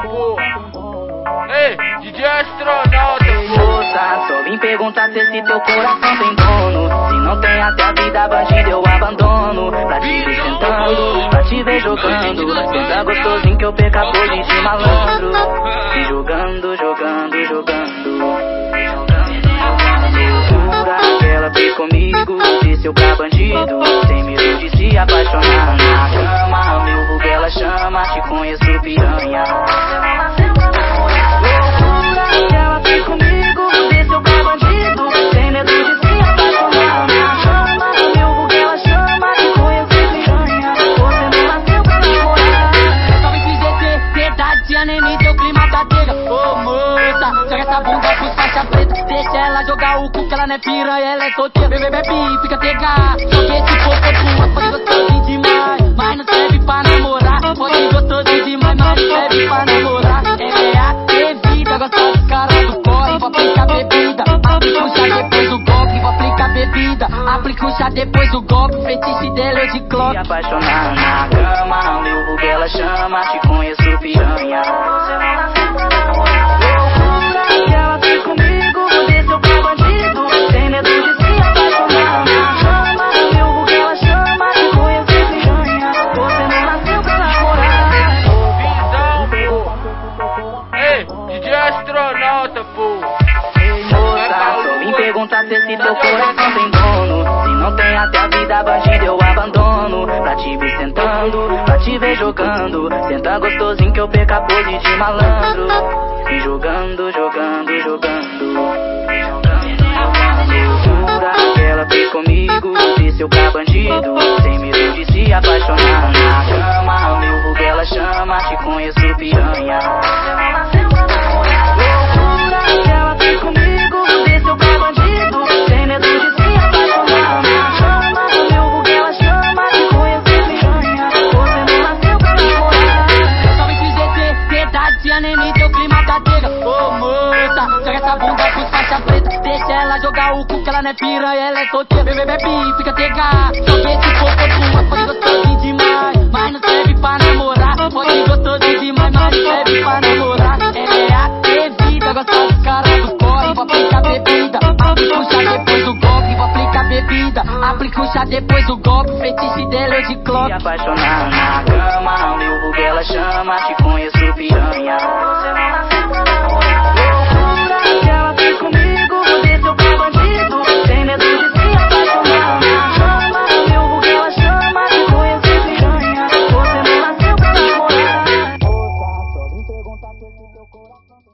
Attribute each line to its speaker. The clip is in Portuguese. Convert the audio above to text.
Speaker 1: pô. Ei, DJ astronauta, pô.
Speaker 2: Moça, só vim perguntar se esse teu coração tem dono. Se não tem até a vida bandida eu abandono. Pra te ver sentando, pra te ver jogando. Pensa gostosinho que eu perca a pose de malandro. E jogando, jogando, jogando. Loucura que ela fez comigo, desceu pra bandido, sem medo de se apaixonar. Na cama, meu vulgo ela chama, te conheço piranha. Loucura que ela fez comigo, desceu pra bandido, sem medo de se apaixonar. Na cama, meu vulgo ela chama, te conheço piranha. Você não nasceu pra namorar.
Speaker 3: Salve XGT, verdade, anime, teu clima tá dega. Ô moça, joga essa bunda com faixa preta. Deixa ela jogar o cu que ela não é piranha, ela é solteira. Bebê, bebe, fica tega. Joguei esse povo pode gostosinho demais, mas não serve pra namorar. Pode gostosinho demais, mas não serve pra namorar. É a bebida, gosta dos caras do corre. Vou aplicar bebida, aplica o chá depois o golpe. Vou aplicar bebida, aplica o chá depois o golpe. Fetiche dela eu de clock.
Speaker 2: Se apaixonar na cama, meu vulgo ela chama, te conheço piranha. Você não nasceu pra namorar. Loucura que ela fez comigo, desceu pra bandido, sem medo de se apaixonar. Na cama, meu vulgo ela chama, te conheço piranha. Você não nasceu pra namorar.
Speaker 1: Visão, pô. Ei, DJ astronauta, pô.
Speaker 2: Moça, só vim perguntar se esse teu coração tem dono. Se não tem até a vida bandida eu abandono. Pra te ver sentando, pra te ver jogando. Senta gostosinho que eu perca a pose de malandro. E jogando, jogando, jogando. Loucura que ela fez comigo, desceu pra bandido, sem medo de se apaixonar. Na cama, meu vulgo ela chama, te conheço piranha. Loucura que ela fez comigo, desceu pra bandido, sem medo de se apaixonar. Na cama, meu vulgo ela chama, te conheço piranha. Você não nasceu pra namorar.
Speaker 3: Salve XGT, verdade, anime, teu clima tá dega. Ô moça, joga essa bunda com faixa preta. Deixa ela jogar o cu que ela não é piranha, ela é solteira. Bebê, bebe, fica tega. Joguei esse povo pode gostosinho demais, mas não serve pra namorar. Pode gostosinho demais, mas não serve pra namorar. É a bebida, gosta dos caras do corre. Vou aplicar bebida, aplica o chá depois o golpe. Vou aplicar bebida, aplica o chá depois o golpe. Fetiche dela eu de clock.
Speaker 2: Se apaixonar na cama, meu vulgo ela chama, te conheço piranha. Você não nasceu pra namorar. Loucura que ela fez comigo, desceu pra bandido, sem medo de se apaixonar. Na cama, meu vulgo ela chama, te conheço piranha. Você não nasceu pra namorar. Moça, só vim perguntar se esse teu coração tem